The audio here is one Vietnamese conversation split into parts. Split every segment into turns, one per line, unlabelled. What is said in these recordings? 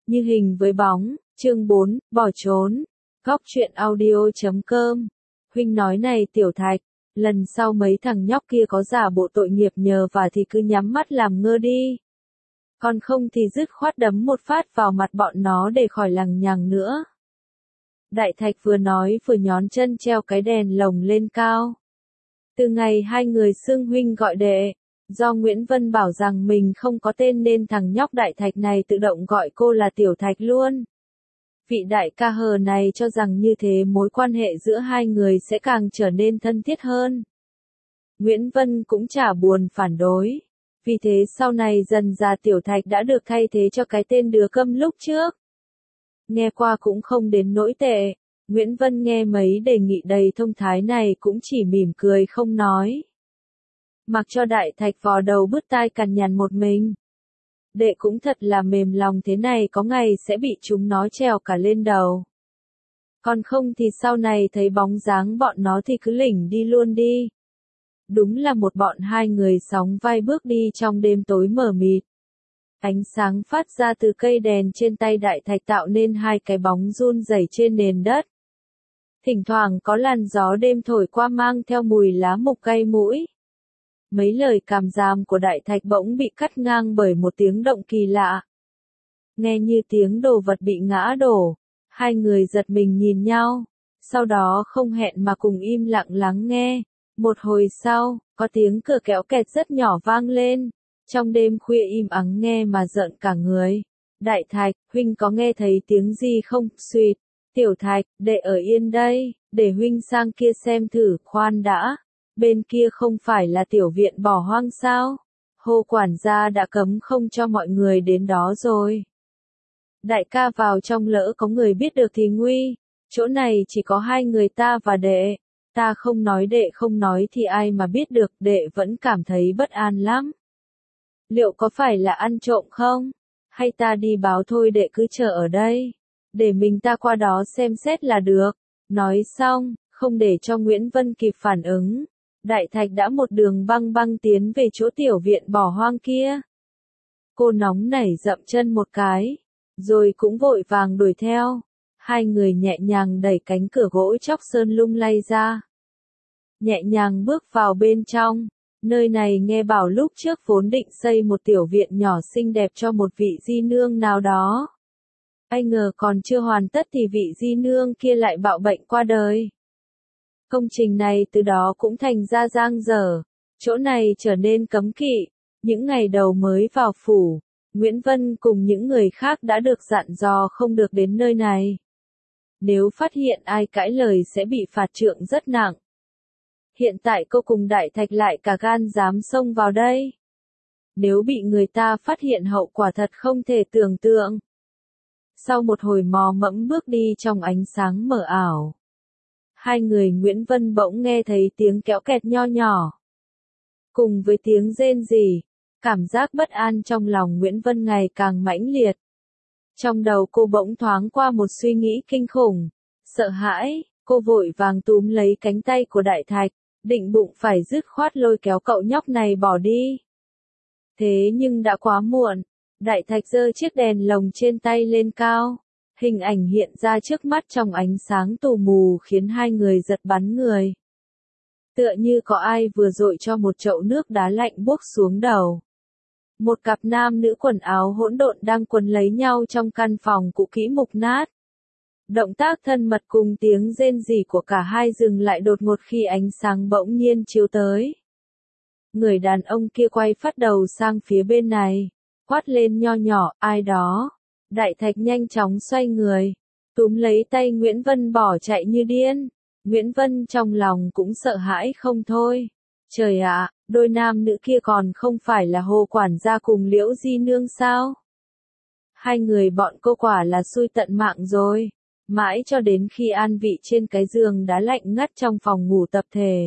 Như hình với bóng, chương 4, bỏ trốn. Góc truyện audio.com. Huynh nói này Tiểu Thạch, lần sau mấy thằng nhóc kia có giả bộ tội nghiệp nhờ và thì cứ nhắm mắt làm ngơ đi. Còn không thì dứt khoát đấm một phát vào mặt bọn nó để khỏi lằng nhằng nữa. Đại Thạch vừa nói vừa nhón chân treo cái đèn lồng lên cao. Từ ngày hai người xưng huynh gọi đệ, do Nguyễn Vân bảo rằng mình không có tên nên thằng nhóc Đại Thạch này tự động gọi cô là Tiểu Thạch luôn. Vị đại ca hờ này cho rằng như thế mối quan hệ giữa hai người sẽ càng trở nên thân thiết hơn. Nguyễn Vân cũng chả buồn phản đối. Vì thế sau này dần dà Tiểu Thạch đã được thay thế cho cái tên đứa câm lúc trước. Nghe qua cũng không đến nỗi tệ. Nguyễn Vân nghe mấy đề nghị đầy thông thái này cũng chỉ mỉm cười không nói. Mặc cho Đại Thạch vò đầu bứt tai cằn nhằn một mình. Đệ cũng thật là mềm lòng, thế này có ngày sẽ bị chúng nó trèo cả lên đầu. Còn không thì sau này thấy bóng dáng bọn nó thì cứ lỉnh đi luôn đi. Đúng là một bọn hai người sóng vai bước đi trong đêm tối mờ mịt. Ánh sáng phát ra từ cây đèn trên tay Đại Thạch tạo nên hai cái bóng run rẩy trên nền đất. Thỉnh thoảng có làn gió đêm thổi qua mang theo mùi lá mục cay mũi. Mấy lời càm ràm của Đại Thạch bỗng bị cắt ngang bởi một tiếng động kỳ lạ. Nghe như tiếng đồ vật bị ngã đổ. Hai người giật mình nhìn nhau. Sau đó không hẹn mà cùng im lặng lắng nghe. Một hồi sau, có tiếng cửa kéo kẹt rất nhỏ vang lên. Trong đêm khuya im ắng nghe mà rợn cả người. Đại Thạch, huynh có nghe thấy tiếng gì không? Xuyệt. Tiểu Thạch, đệ ở yên đây, để huynh sang kia xem thử. Khoan đã. Bên kia không phải là tiểu viện bỏ hoang sao? Hồ quản gia đã cấm không cho mọi người đến đó rồi. Đại ca vào trong lỡ có người biết được thì nguy. Chỗ này chỉ có hai người ta và đệ. Ta không nói đệ không nói thì ai mà biết được, đệ vẫn cảm thấy bất an lắm. Liệu có phải là ăn trộm không? Hay ta đi báo thôi, đệ cứ chờ ở đây. Để mình ta qua đó xem xét là được. Nói xong, không để cho Nguyễn Vân kịp phản ứng. Đại Thạch đã một đường băng băng tiến về chỗ tiểu viện bỏ hoang kia. Cô nóng nảy dậm chân một cái, rồi cũng vội vàng đuổi theo. Hai người nhẹ nhàng đẩy cánh cửa gỗ chóc sơn lung lay ra. Nhẹ nhàng bước vào bên trong. Nơi này nghe bảo lúc trước vốn định xây một tiểu viện nhỏ xinh đẹp cho một vị di nương nào đó. Ai ngờ còn chưa hoàn tất thì vị di nương kia lại bạo bệnh qua đời. Công trình này từ đó cũng thành ra dang dở. Chỗ này trở nên cấm kỵ. Những ngày đầu mới vào phủ, Nguyễn Vân cùng những người khác đã được dặn dò không được đến nơi này. Nếu phát hiện ai cãi lời sẽ bị phạt trượng rất nặng. Hiện tại cô cùng Đại Thạch lại cả gan dám xông vào đây. Nếu bị người ta phát hiện hậu quả thật không thể tưởng tượng. Sau một hồi mò mẫm bước đi trong ánh sáng mờ ảo, hai người Nguyễn Vân bỗng nghe thấy tiếng kéo kẹt nho nhỏ. Cùng với tiếng rên rỉ, cảm giác bất an trong lòng Nguyễn Vân ngày càng mãnh liệt. Trong đầu cô bỗng thoáng qua một suy nghĩ kinh khủng. Sợ hãi, cô vội vàng túm lấy cánh tay của Đại Thạch, định bụng phải dứt khoát lôi kéo cậu nhóc này bỏ đi. Thế nhưng đã quá muộn. Đại Thạch giơ chiếc đèn lồng trên tay lên cao. Hình ảnh hiện ra trước mắt trong ánh sáng tù mù khiến hai người giật bắn người. Tựa như có ai vừa dội cho một chậu nước đá lạnh buốc xuống đầu. Một cặp nam nữ quần áo hỗn độn đang quấn lấy nhau trong căn phòng cũ kỹ mục nát. Động tác thân mật cùng tiếng rên rỉ của cả hai dừng lại đột ngột khi ánh sáng bỗng nhiên chiếu tới. Người đàn ông kia quay phát đầu sang phía bên này, quát lên nho nhỏ, ai đó. Đại Thạch nhanh chóng xoay người, túm lấy tay Nguyễn Vân bỏ chạy như điên. Nguyễn Vân trong lòng cũng sợ hãi không thôi. Trời ạ, đôi nam nữ kia còn không phải là Hồ quản gia cùng Liễu di nương sao? Hai người bọn cô quả là xui tận mạng rồi. Mãi cho đến khi an vị trên cái giường đá lạnh ngắt trong phòng ngủ tập thể.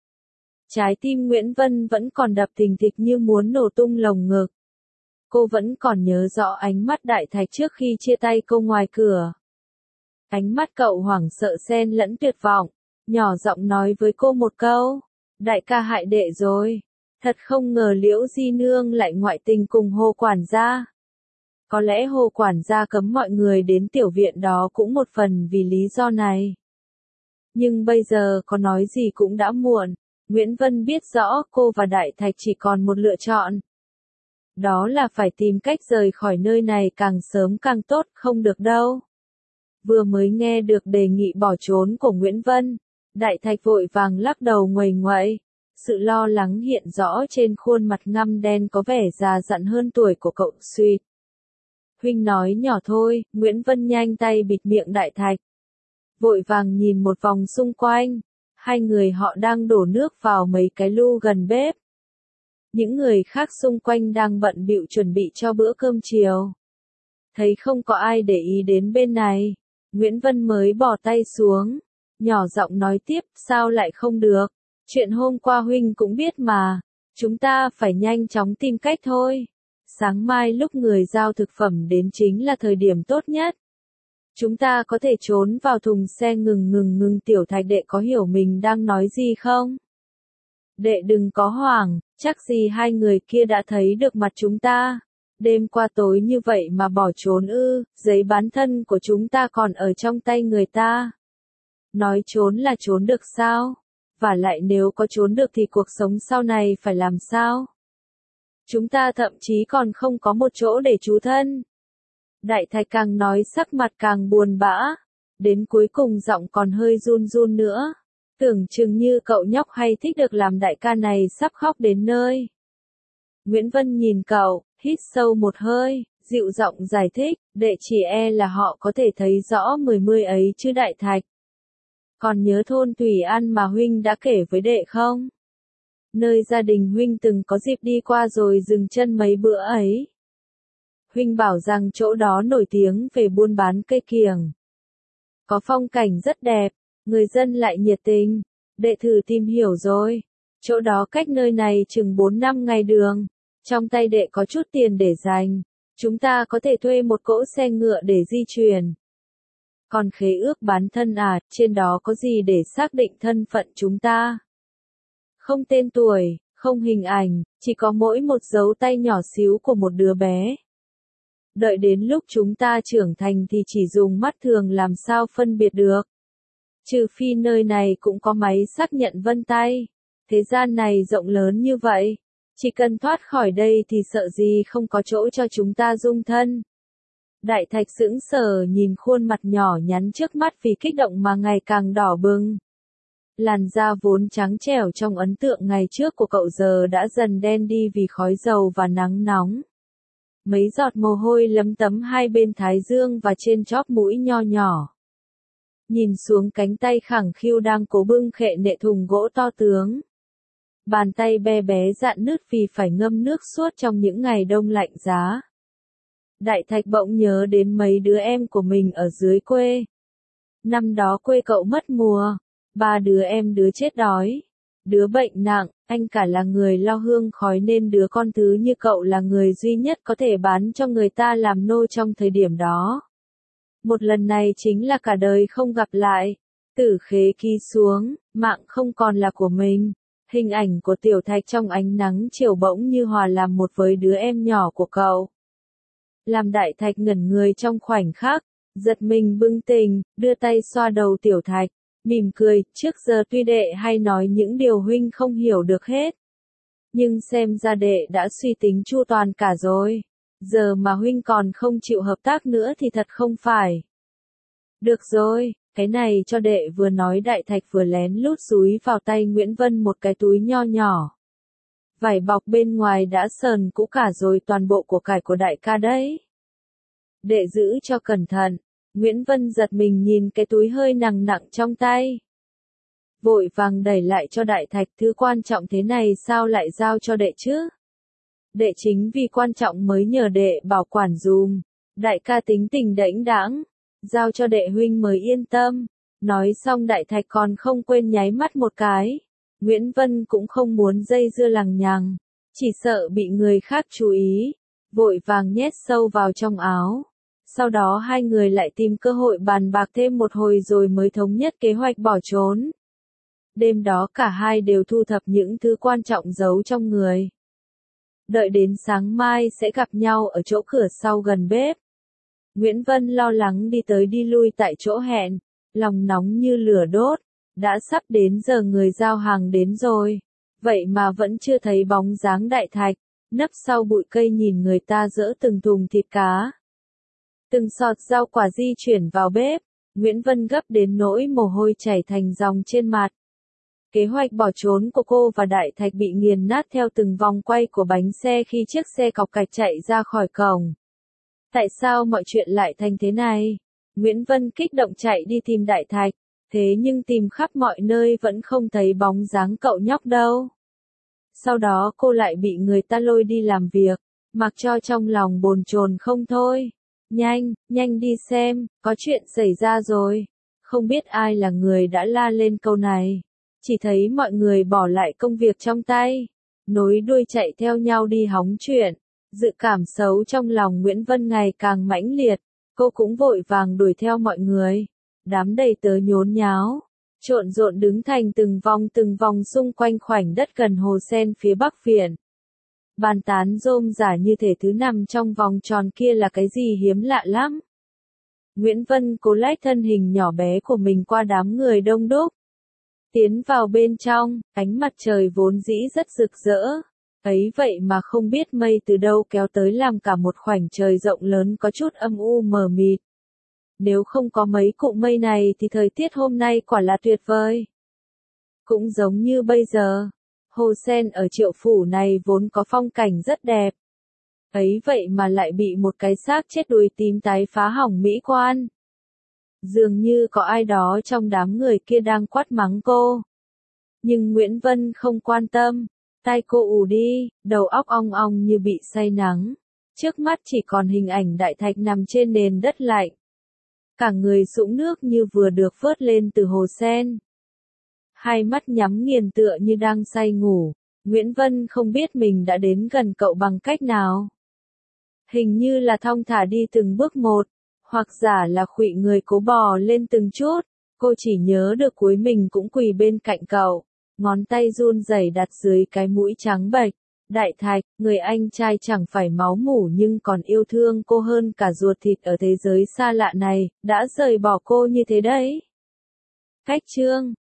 Trái tim Nguyễn Vân vẫn còn đập thình thịch như muốn nổ tung lồng ngực. Cô vẫn còn nhớ rõ ánh mắt Đại Thạch trước khi chia tay cô ngoài cửa. Ánh mắt cậu hoảng sợ xen lẫn tuyệt vọng, nhỏ giọng nói với cô một câu, đại ca hại đệ rồi. Thật không ngờ Liễu di nương lại ngoại tình cùng Hồ quản gia. Có lẽ Hồ quản gia cấm mọi người đến tiểu viện đó cũng một phần vì lý do này. Nhưng bây giờ có nói gì cũng đã muộn. Nguyễn Vân biết rõ cô và Đại Thạch chỉ còn một lựa chọn. Đó là phải tìm cách rời khỏi nơi này càng sớm càng tốt, không được đâu. Vừa mới nghe được đề nghị bỏ trốn của Nguyễn Vân, Đại Thạch vội vàng lắc đầu nguầy nguậy. Sự lo lắng hiện rõ trên khuôn mặt ngăm đen có vẻ già dặn hơn tuổi của cậu suýt. Huynh nói nhỏ thôi, Nguyễn Vân nhanh tay bịt miệng Đại Thạch. Vội vàng nhìn một vòng xung quanh, hai người họ đang đổ nước vào mấy cái lu gần bếp. Những người khác xung quanh đang bận bịu chuẩn bị cho bữa cơm chiều. Thấy không có ai để ý đến bên này, Nguyễn Vân mới bỏ tay xuống, nhỏ giọng nói tiếp, sao lại không được, chuyện hôm qua huynh cũng biết mà, chúng ta phải nhanh chóng tìm cách thôi. Sáng mai lúc người giao thực phẩm đến chính là thời điểm tốt nhất. Chúng ta có thể trốn vào thùng xe ngừng Tiểu Thạch đệ có hiểu mình đang nói gì không? Đệ đừng có hoảng, chắc gì hai người kia đã thấy được mặt chúng ta. Đêm qua tối như vậy mà bỏ trốn ư, giấy bán thân của chúng ta còn ở trong tay người ta. Nói trốn là trốn được sao? Và lại nếu có trốn được thì cuộc sống sau này phải làm sao? Chúng ta thậm chí còn không có một chỗ để trú thân. Đại Thạch càng nói sắc mặt càng buồn bã, đến cuối cùng giọng còn hơi run run nữa. Tưởng chừng như cậu nhóc hay thích được làm đại ca này sắp khóc đến nơi. Nguyễn Vân nhìn cậu, hít sâu một hơi, dịu giọng giải thích, đệ chỉ e là họ có thể thấy rõ mươi ấy chứ Đại Thạch. Còn nhớ thôn Thủy An mà huynh đã kể với đệ không? Nơi gia đình huynh từng có dịp đi qua rồi dừng chân mấy bữa ấy. Huynh bảo rằng chỗ đó nổi tiếng về buôn bán cây kiểng. Có phong cảnh rất đẹp, người dân lại nhiệt tình. Đệ thử tìm hiểu rồi. Chỗ đó cách nơi này chừng 4-5 ngày đường. Trong tay đệ có chút tiền để dành. Chúng ta có thể thuê một cỗ xe ngựa để di chuyển. Còn khế ước bán thân à, trên đó có gì để xác định thân phận chúng ta? Không tên tuổi, không hình ảnh, chỉ có mỗi một dấu tay nhỏ xíu của một đứa bé. Đợi đến lúc chúng ta trưởng thành thì chỉ dùng mắt thường làm sao phân biệt được. Trừ phi nơi này cũng có máy xác nhận vân tay. Thế gian này rộng lớn như vậy. Chỉ cần thoát khỏi đây thì sợ gì không có chỗ cho chúng ta dung thân. Đại Thạch sững sờ nhìn khuôn mặt nhỏ nhắn trước mắt vì kích động mà ngày càng đỏ bừng. Làn da vốn trắng trẻo trong ấn tượng ngày trước của cậu giờ đã dần đen đi vì khói dầu và nắng nóng. Mấy giọt mồ hôi lấm tấm hai bên thái dương và trên chóp mũi nho nhỏ. Nhìn xuống cánh tay khẳng khiu đang cố bưng khệ nệ thùng gỗ to tướng. Bàn tay be bé rạn nứt vì phải ngâm nước suốt trong những ngày đông lạnh giá. Đại Thạch bỗng nhớ đến mấy đứa em của mình ở dưới quê. Năm đó quê cậu mất mùa, 3 đứa em đứa chết đói, đứa bệnh nặng, anh cả là người lo hương khói nên đứa con thứ như cậu là người duy nhất có thể bán cho người ta làm nô trong thời điểm đó. Một lần này chính là cả đời không gặp lại. Tử khế ký xuống, mạng không còn là của mình. Hình ảnh của Tiểu Thạch trong ánh nắng chiều bỗng như hòa làm một với đứa em nhỏ của cậu. Làm Đại Thạch ngẩn người trong khoảnh khắc, giật mình bừng tỉnh, đưa tay xoa đầu Tiểu Thạch, mỉm cười, trước giờ tuy đệ hay nói những điều huynh không hiểu được hết. Nhưng xem ra đệ đã suy tính chu toàn cả rồi. Giờ mà huynh còn không chịu hợp tác nữa thì thật không phải. Được rồi, cái này cho đệ, vừa nói Đại Thạch vừa lén lút dúi vào tay Nguyễn Vân một cái túi nho nhỏ. Vải bọc bên ngoài đã sờn cũ cả rồi, toàn bộ của cải của đại ca đấy. Đệ giữ cho cẩn thận. Nguyễn Vân giật mình nhìn cái túi hơi nặng nặng trong tay. Vội vàng đẩy lại cho Đại Thạch, thứ quan trọng thế này sao lại giao cho đệ chứ? Đệ chính vì quan trọng mới nhờ đệ bảo quản dùm. Đại ca tính tình đễnh đãng, giao cho đệ huynh mới yên tâm. Nói xong Đại Thạch còn không quên nháy mắt một cái. Nguyễn Vân cũng không muốn dây dưa lằng nhằng, chỉ sợ bị người khác chú ý, vội vàng nhét sâu vào trong áo. Sau đó hai người lại tìm cơ hội bàn bạc thêm một hồi rồi mới thống nhất kế hoạch bỏ trốn. Đêm đó cả hai đều thu thập những thứ quan trọng giấu trong người. đợi đến sáng mai sẽ gặp nhau ở chỗ cửa sau gần bếp. Nguyễn Vân lo lắng đi tới đi lui tại chỗ hẹn, lòng nóng như lửa đốt, đã sắp đến giờ người giao hàng đến rồi, vậy mà vẫn chưa thấy bóng dáng Đại Thạch, nấp sau bụi cây nhìn người ta dỡ từng thùng thịt cá. Từng sọt rau quả di chuyển vào bếp, Nguyễn Vân gấp đến nỗi mồ hôi chảy thành dòng trên mặt. Kế hoạch bỏ trốn của cô và Đại Thạch bị nghiền nát theo từng vòng quay của bánh xe khi chiếc xe cọc cạch chạy ra khỏi cổng. Tại sao mọi chuyện lại thành thế này? Nguyễn Vân kích động chạy đi tìm Đại Thạch, thế nhưng tìm khắp mọi nơi vẫn không thấy bóng dáng cậu nhóc đâu. Sau đó cô lại bị người ta lôi đi làm việc, mặc cho trong lòng bồn chồn không thôi. Nhanh đi xem, có chuyện xảy ra rồi. Không biết ai là người đã la lên câu này. Chỉ thấy mọi người bỏ lại công việc trong tay, nối đuôi chạy theo nhau đi hóng chuyện. Dự cảm xấu trong lòng Nguyễn Vân ngày càng mãnh liệt, cô cũng vội vàng đuổi theo mọi người. Đám đầy tớ nhốn nháo, trộn rộn đứng thành từng vòng xung quanh khoảnh đất gần hồ sen phía bắc viện. Bàn tán rôm rả như thể thứ nằm trong vòng tròn kia là cái gì hiếm lạ lắm. Nguyễn Vân cố lách thân hình nhỏ bé của mình qua đám người đông đúc. Tiến vào bên trong, ánh mặt trời vốn dĩ rất rực rỡ. Ấy vậy mà không biết mây từ đâu kéo tới làm cả một khoảnh trời rộng lớn có chút âm u mờ mịt. Nếu không có mấy cụm mây này thì thời tiết hôm nay quả là tuyệt vời. Cũng giống như bây giờ, hồ sen ở Triệu Phủ này vốn có phong cảnh rất đẹp. Ấy vậy mà lại bị một cái xác chết đuối tím tái phá hỏng mỹ quan. Dường như có ai đó trong đám người kia đang quát mắng cô. Nhưng Nguyễn Vân không quan tâm, tai cô ù đi, đầu óc ong ong như bị say nắng. Trước mắt chỉ còn hình ảnh Đại Thạch nằm trên nền đất lạnh. Cả người sũng nước như vừa được vớt lên từ hồ sen. Hai mắt nhắm nghiền tựa như đang say ngủ, Nguyễn Vân không biết mình đã đến gần cậu bằng cách nào. Hình như là thong thả đi từng bước một, hoặc giả là khuỵu người cố bò lên từng chút, cô chỉ nhớ được cuối mình cũng quỳ bên cạnh cậu, ngón tay run rẩy đặt dưới cái mũi trắng bệch. Đại Thạch, người anh trai chẳng phải máu mủ nhưng còn yêu thương cô hơn cả ruột thịt ở thế giới xa lạ này, đã rời bỏ cô như thế đấy. Cách chương